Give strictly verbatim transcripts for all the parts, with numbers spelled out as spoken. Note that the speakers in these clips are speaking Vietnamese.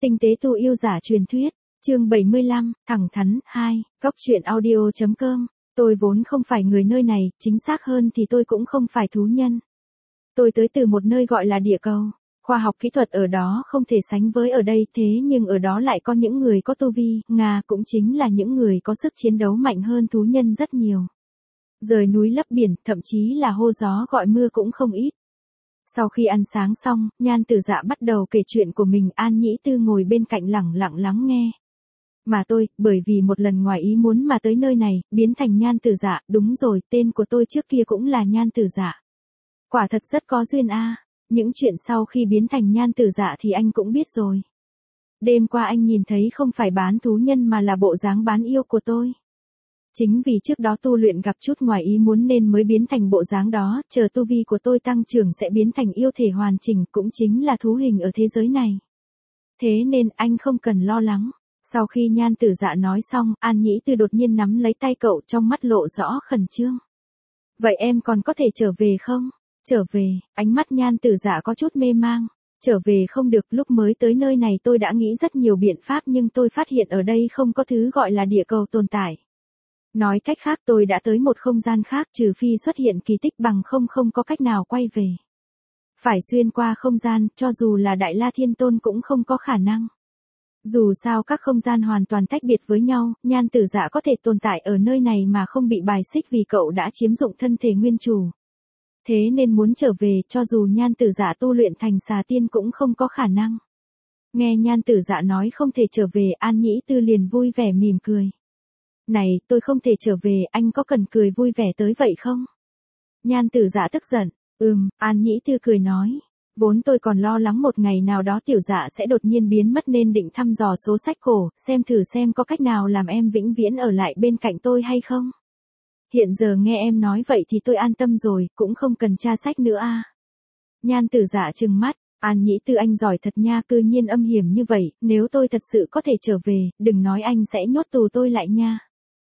Tinh tế tu yêu giả truyền thuyết, chương bảy mươi lăm, thẳng thắn, hai, góc truyện audio.com. Tôi vốn không phải người nơi này, chính xác hơn thì tôi cũng không phải thú nhân. Tôi tới từ một nơi gọi là địa cầu. Khoa học kỹ thuật ở đó không thể sánh với ở đây, thế nhưng ở đó lại có những người có tu vi, Nga cũng chính là những người có sức chiến đấu mạnh hơn thú nhân rất nhiều. Rời núi lấp biển, thậm chí là hô gió gọi mưa cũng không ít. Sau khi ăn sáng xong, Nhan Tử Dạ bắt đầu kể chuyện của mình, An Nhĩ Tư ngồi bên cạnh lẳng lặng lắng nghe. Mà tôi, bởi vì một lần ngoài ý muốn mà tới nơi này, biến thành Nhan Tử Dạ, đúng rồi, tên của tôi trước kia cũng là Nhan Tử Dạ. Quả thật rất có duyên a. À. Những chuyện sau khi biến thành Nhan Tử Dạ thì anh cũng biết rồi. Đêm qua anh nhìn thấy không phải bán thú nhân mà là bộ dáng bán yêu của tôi. Chính vì trước đó tu luyện gặp chút ngoài ý muốn nên mới biến thành bộ dáng đó, chờ tu vi của tôi tăng trưởng sẽ biến thành yêu thể hoàn chỉnh, cũng chính là thú hình ở thế giới này. Thế nên anh không cần lo lắng. Sau khi Nhan Tử Dạ nói xong, An Nhĩ Tư đột nhiên nắm lấy tay cậu, trong mắt lộ rõ khẩn trương. Vậy em còn có thể trở về không? Trở về, ánh mắt Nhan Tử Dạ có chút mê mang. Trở về không được, lúc mới tới nơi này tôi đã nghĩ rất nhiều biện pháp nhưng tôi phát hiện ở đây không có thứ gọi là địa cầu tồn tại. Nói cách khác tôi đã tới một không gian khác, trừ phi xuất hiện kỳ tích bằng không không có cách nào quay về. Phải xuyên qua không gian, cho dù là Đại La Thiên Tôn cũng không có khả năng. Dù sao các không gian hoàn toàn tách biệt với nhau, Nhan Tử Dạ có thể tồn tại ở nơi này mà không bị bài xích vì cậu đã chiếm dụng thân thể nguyên chủ. Thế nên muốn trở về, cho dù Nhan Tử Dạ tu luyện thành xà tiên cũng không có khả năng. Nghe Nhan Tử Dạ nói không thể trở về, An Nhĩ Tư liền vui vẻ mỉm cười. Này, tôi không thể trở về, anh có cần cười vui vẻ tới vậy không? Nhan Tử Dạ tức giận. Ừm, An Nhĩ Tư cười nói. Vốn tôi còn lo lắng một ngày nào đó tiểu dạ sẽ đột nhiên biến mất nên định thăm dò số sách cổ, xem thử xem có cách nào làm em vĩnh viễn ở lại bên cạnh tôi hay không. Hiện giờ nghe em nói vậy thì tôi an tâm rồi, cũng không cần tra sách nữa a. À. Nhan Tử Dạ trừng mắt. An Nhĩ Tư anh giỏi thật nha, cư nhiên âm hiểm như vậy, nếu tôi thật sự có thể trở về, đừng nói anh sẽ nhốt tù tôi lại nha.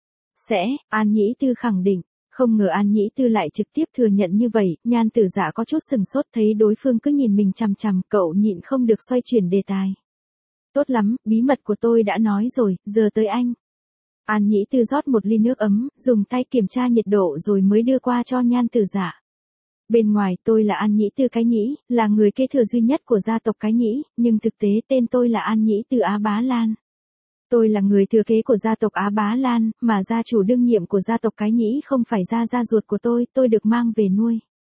Sẽ, An Nhĩ Tư khẳng định. Không ngờ An Nhĩ Tư lại trực tiếp thừa nhận như vậy, Nhan Tử Dạ có chút sừng sốt thấy đối phương cứ nhìn mình chằm chằm, cậu nhịn không được xoay chuyển đề tài. Tốt lắm, bí mật của tôi đã nói rồi, giờ tới anh. An Nhĩ Tư rót một ly nước ấm, dùng tay kiểm tra nhiệt độ rồi mới đưa qua cho Nhan Tử Dạ. Bên ngoài tôi là An Nhĩ Tư Cái Nhĩ, là người kế thừa duy nhất của gia tộc Cái Nhĩ, nhưng thực tế tên tôi là An Nhĩ Tư Á Bá Lan. Tôi là người thừa kế của gia tộc Á Bá Lan, mà gia chủ đương nhiệm của gia tộc Cái Nhĩ không phải gia gia ruột của tôi, tôi được mang về nuôi.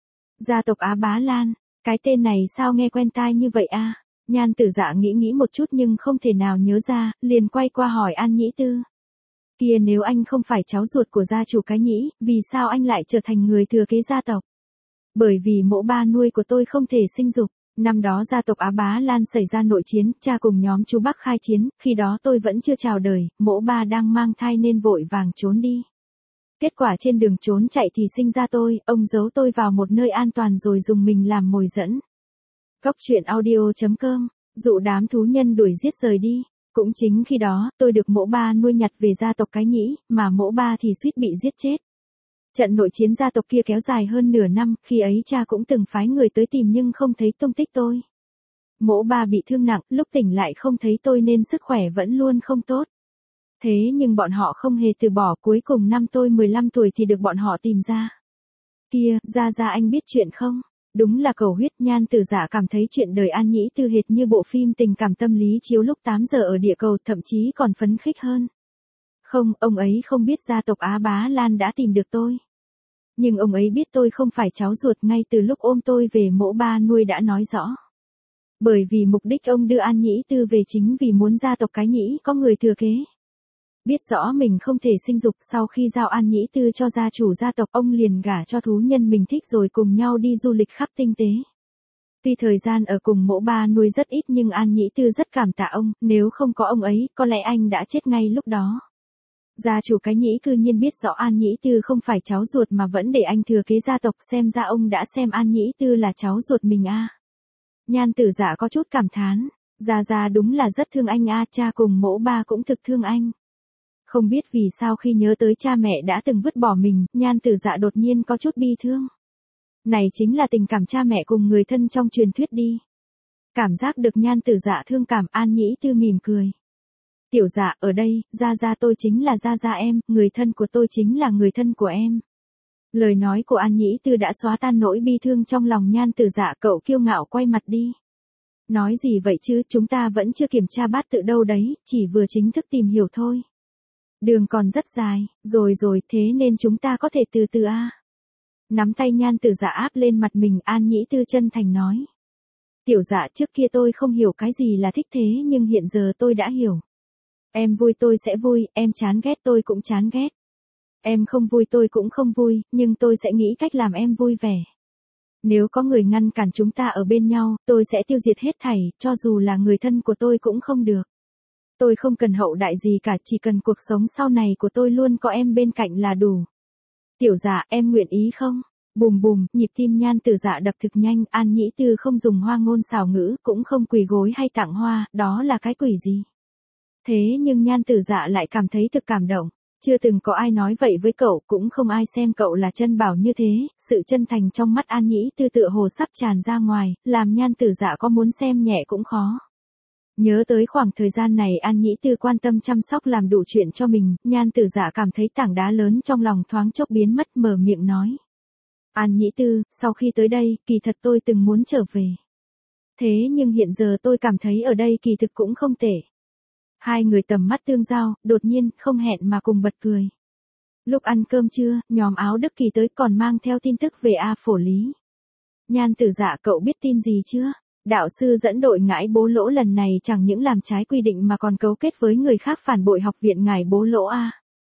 Gia tộc Á Bá Lan, cái tên này sao nghe quen tai như vậy a? À? Nhan Tử Dạ nghĩ nghĩ một chút nhưng không thể nào nhớ ra, liền quay qua hỏi An Nhĩ Tư. Kia nếu anh không phải cháu ruột của gia chủ Cái Nhĩ, vì sao anh lại trở thành người thừa kế gia tộc? Bởi vì mỗ ba nuôi của tôi không thể sinh dục. Năm đó gia tộc Á Bá Lan xảy ra nội chiến, cha cùng nhóm chú Bắc khai chiến, khi đó tôi vẫn chưa chào đời, mỗ ba đang mang thai nên vội vàng trốn đi. Kết quả trên đường trốn chạy thì sinh ra tôi, ông giấu tôi vào một nơi an toàn rồi dùng mình làm mồi dẫn. Góc truyện audio.com, dụ đám thú nhân đuổi giết rời đi. Cũng chính khi đó, tôi được mỗ ba nuôi nhặt về gia tộc Cái Nhĩ, mà mỗ ba thì suýt bị giết chết. Trận nội chiến gia tộc kia kéo dài hơn nửa năm, khi ấy cha cũng từng phái người tới tìm nhưng không thấy tung tích tôi. Mỗ ba bị thương nặng, lúc tỉnh lại không thấy tôi nên sức khỏe vẫn luôn không tốt. Thế nhưng bọn họ không hề từ bỏ, cuối cùng năm tôi mười lăm tuổi thì được bọn họ tìm ra. Kia, Gia Gia anh biết chuyện không? Đúng là cầu huyết. Nhan Tử Dạ cảm thấy chuyện đời An Nhĩ Tư hệt như bộ phim tình cảm tâm lý chiếu lúc tám giờ ở địa cầu, thậm chí còn phấn khích hơn. Không, ông ấy không biết gia tộc Á Bá Lan đã tìm được tôi. Nhưng ông ấy biết tôi không phải cháu ruột, ngay từ lúc ôm tôi về mỗ ba nuôi đã nói rõ. Bởi vì mục đích ông đưa An Nhĩ Tư về chính vì muốn gia tộc Cái Nhĩ có người thừa kế. Biết rõ mình không thể sinh dục, sau khi giao An Nhĩ Tư cho gia chủ gia tộc, ông liền gả cho thú nhân mình thích rồi cùng nhau đi du lịch khắp tinh tế. Tuy thời gian ở cùng mỗ ba nuôi rất ít nhưng An Nhĩ Tư rất cảm tạ ông, nếu không có ông ấy, có lẽ anh đã chết ngay lúc đó. Gia chủ Cái Nhĩ cư nhiên biết rõ An Nhĩ Tư không phải cháu ruột mà vẫn để anh thừa kế gia tộc, xem ra ông đã xem An Nhĩ Tư là cháu ruột mình a. À. Nhan Tử Dạ có chút cảm thán, Gia Gia đúng là rất thương anh a, à, cha cùng mỗ ba cũng thực thương anh. Không biết vì sao khi nhớ tới cha mẹ đã từng vứt bỏ mình, Nhan Tử Dạ đột nhiên có chút bi thương. Này chính là tình cảm cha mẹ cùng người thân trong truyền thuyết đi. Cảm giác được nhan tử dạ thương cảm, An Nhĩ Tư mỉm cười. Tiểu dạ, ở đây, gia gia tôi chính là gia gia em, người thân của tôi chính là người thân của em. Lời nói của An Nhĩ Tư đã xóa tan nỗi bi thương trong lòng nhan tử dạ, cậu kiêu ngạo quay mặt đi. Nói gì vậy chứ, chúng ta vẫn chưa kiểm tra bát tự đâu đấy, chỉ vừa chính thức tìm hiểu thôi. Đường còn rất dài, rồi rồi, thế nên chúng ta có thể từ từ a. À. Nắm tay nhan tử dạ áp lên mặt mình, An Nhĩ Tư chân thành nói. Tiểu dạ, trước kia tôi không hiểu cái gì là thích thế nhưng hiện giờ tôi đã hiểu. Em vui tôi sẽ vui, em chán ghét tôi cũng chán ghét. Em không vui tôi cũng không vui, nhưng tôi sẽ nghĩ cách làm em vui vẻ. Nếu có người ngăn cản chúng ta ở bên nhau, tôi sẽ tiêu diệt hết thảy, cho dù là người thân của tôi cũng không được. Tôi không cần hậu đại gì cả, chỉ cần cuộc sống sau này của tôi luôn có em bên cạnh là đủ. Tiểu dạ, em nguyện ý không? Bùm bùm, nhịp tim nhan tử dạ đập thực nhanh, An Nhĩ Tư không dùng hoa ngôn xảo ngữ, cũng không quỳ gối hay tặng hoa, đó là cái quỷ gì? Thế nhưng nhan tử dạ lại cảm thấy thực cảm động. Chưa từng có ai nói vậy với cậu, cũng không ai xem cậu là chân bảo như thế, sự chân thành trong mắt An Nhĩ Tư tựa hồ sắp tràn ra ngoài, làm nhan tử dạ có muốn xem nhẹ cũng khó. Nhớ tới khoảng thời gian này An Nhĩ Tư quan tâm chăm sóc làm đủ chuyện cho mình, nhan tử dạ cảm thấy tảng đá lớn trong lòng thoáng chốc biến mất, mở miệng nói. An Nhĩ Tư, sau khi tới đây, kỳ thật tôi từng muốn trở về. Thế nhưng hiện giờ tôi cảm thấy ở đây kỳ thực cũng không tệ. Hai người tầm mắt tương giao, đột nhiên, không hẹn mà cùng bật cười. Lúc ăn cơm trưa, nhóm Áo Đức Kỳ tới còn mang theo tin tức về A Phổ Lý. Nhan tử dạ, cậu biết tin gì chưa? Đạo sư dẫn đội Ngải Bố Lỗ lần này chẳng những làm trái quy định mà còn cấu kết với người khác phản bội học viện Ngải Bố Lỗ A.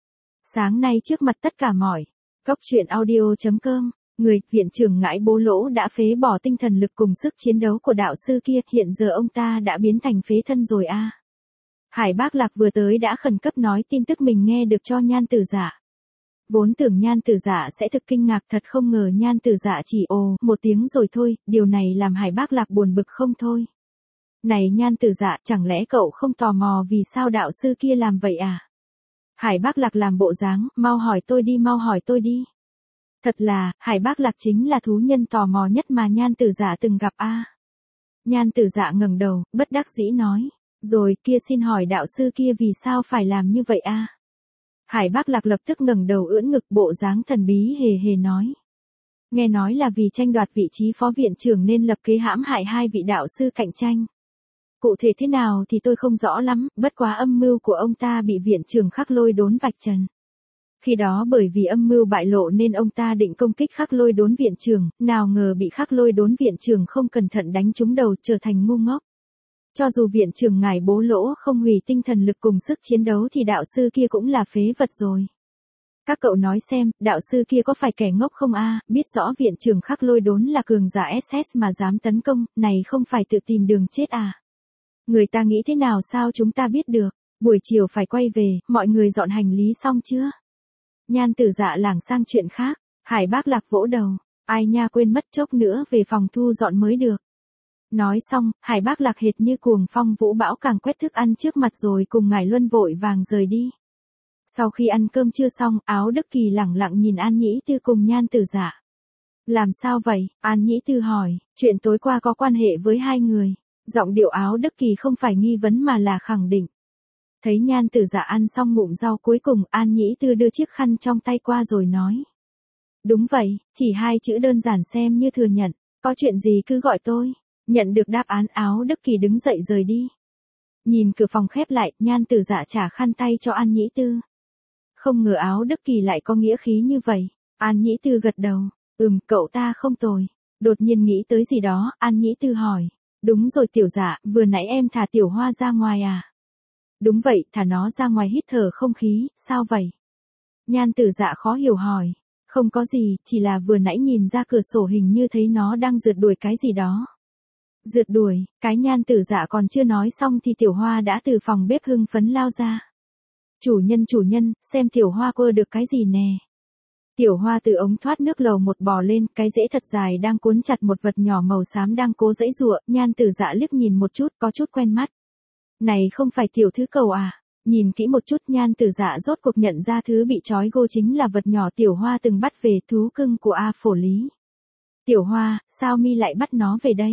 Sáng nay trước mặt tất cả mọi góc truyện audio chấm com, người viện trưởng Ngải Bố Lỗ đã phế bỏ tinh thần lực cùng sức chiến đấu của đạo sư kia, hiện giờ ông ta đã biến thành phế thân rồi A. Hải Bác Lạc vừa tới đã khẩn cấp nói tin tức mình nghe được cho nhan tử dạ. Vốn tưởng nhan tử dạ sẽ thực kinh ngạc, thật không ngờ nhan tử dạ chỉ ồ một tiếng rồi thôi, điều này làm Hải Bác Lạc buồn bực không thôi. Này nhan tử dạ, chẳng lẽ cậu không tò mò vì sao đạo sư kia làm vậy à? Hải Bác Lạc làm bộ dáng, mau hỏi tôi đi, mau hỏi tôi đi. Thật là, Hải Bác Lạc chính là thú nhân tò mò nhất mà nhan tử dạ từng gặp a. À. Nhan tử dạ ngẩng đầu, bất đắc dĩ nói. Rồi kia xin hỏi đạo sư kia vì sao phải làm như vậy a? À? Hải Bác Lạc lập tức ngẩng đầu ưỡn ngực, bộ dáng thần bí hề hề nói. Nghe nói là vì tranh đoạt vị trí phó viện trưởng nên lập kế hãm hại hai vị đạo sư cạnh tranh. Cụ thể thế nào thì tôi không rõ lắm, bất quá âm mưu của ông ta bị viện trưởng Khắc Lôi Đốn vạch trần. Khi đó bởi vì âm mưu bại lộ nên ông ta định công kích Khắc Lôi Đốn viện trưởng, nào ngờ bị Khắc Lôi Đốn viện trưởng không cẩn thận đánh trúng đầu, trở thành ngu ngốc. Cho dù viện trưởng Ngải Bố Lỗ không hủy tinh thần lực cùng sức chiến đấu thì đạo sư kia cũng là phế vật rồi. Các cậu nói xem, đạo sư kia có phải kẻ ngốc không a? À, biết rõ viện trưởng Khắc Lôi Đốn là cường giả ét ét mà dám tấn công, này không phải tự tìm đường chết à? Người ta nghĩ thế nào sao chúng ta biết được? Buổi chiều phải quay về, mọi người dọn hành lý xong chưa? Nhan tử dạ lảng sang chuyện khác, Hải Bác Lạc vỗ đầu, ai nha, quên mất, chốc nữa về phòng thu dọn mới được. Nói xong, Hải Bác Lạc hệt như cuồng phong vũ bão càng quét thức ăn trước mặt rồi cùng Ngải Luân vội vàng rời đi. Sau khi ăn cơm chưa xong, Áo Đức Kỳ lẳng lặng nhìn An Nhĩ Tư cùng nhan tử dạ. Làm sao vậy? An Nhĩ Tư hỏi, chuyện tối qua có quan hệ với hai người. Giọng điệu Áo Đức Kỳ không phải nghi vấn mà là khẳng định. Thấy nhan tử dạ ăn xong ngụm rau cuối cùng, An Nhĩ Tư đưa chiếc khăn trong tay qua rồi nói. Đúng vậy, chỉ hai chữ đơn giản xem như thừa nhận, có chuyện gì cứ gọi tôi. Nhận được đáp án, Áo Đức Kỳ đứng dậy rời đi. Nhìn cửa phòng khép lại, nhan tử dạ trả khăn tay cho An Nhĩ Tư. Không ngờ Áo Đức Kỳ lại có nghĩa khí như vậy. An Nhĩ Tư gật đầu, ừm, cậu ta không tồi. Đột nhiên nghĩ tới gì đó, An Nhĩ Tư hỏi. Đúng rồi tiểu dạ, vừa nãy em thả tiểu hoa ra ngoài à? Đúng vậy, thả nó ra ngoài hít thở không khí, sao vậy? Nhan tử dạ khó hiểu hỏi. Không có gì, chỉ là vừa nãy nhìn ra cửa sổ hình như thấy nó đang rượt đuổi cái gì đó. Rượt đuổi, cái nhan tử dạ còn chưa nói xong thì tiểu hoa đã từ phòng bếp hưng phấn lao ra. Chủ nhân chủ nhân, xem tiểu hoa quơ được cái gì nè. Tiểu hoa từ ống thoát nước lầu một bò lên, cái rễ thật dài đang cuốn chặt một vật nhỏ màu xám đang cố giãy giụa, nhan tử dạ liếc nhìn một chút, có chút quen mắt. Này không phải tiểu thứ cầu à? Nhìn kỹ một chút, nhan tử dạ rốt cuộc nhận ra thứ bị trói gô chính là vật nhỏ tiểu hoa từng bắt về, thú cưng của A Phổ Lý. Tiểu hoa, sao mi lại bắt nó về đây?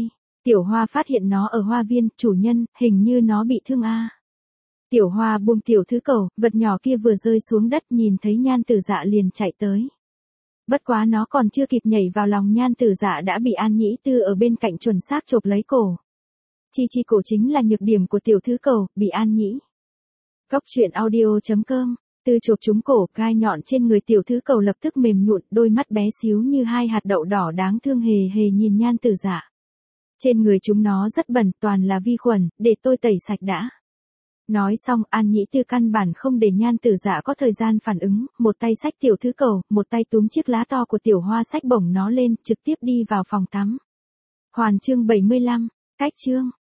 Tiểu Hoa phát hiện nó ở hoa viên, chủ nhân, hình như nó bị thương a. Tiểu Hoa buông tiểu thứ cầu, vật nhỏ kia vừa rơi xuống đất nhìn thấy Nhan Tử Dạ liền chạy tới. Bất quá nó còn chưa kịp nhảy vào lòng Nhan Tử Dạ đã bị An Nhĩ Tư ở bên cạnh chuẩn xác chộp lấy cổ. Chi chi cổ chính là nhược điểm của tiểu thứ cầu, bị An Nhĩ. Cốc truyện audio chấm com, từ chộp trúng cổ, gai nhọn trên người tiểu thứ cầu lập tức mềm nhũn, đôi mắt bé xíu như hai hạt đậu đỏ đáng thương hề hề nhìn Nhan Tử Dạ. Trên người chúng nó rất bẩn, toàn là vi khuẩn, để tôi tẩy sạch đã. Nói xong, An Nhĩ Tư căn bản không để Nhan Tử Dạ có thời gian phản ứng, một tay xách tiểu thứ cầu, một tay túm chiếc lá to của Tiểu Hoa xách bổng nó lên, trực tiếp đi vào phòng tắm. Hoàn chương bảy mươi lăm, cách chương.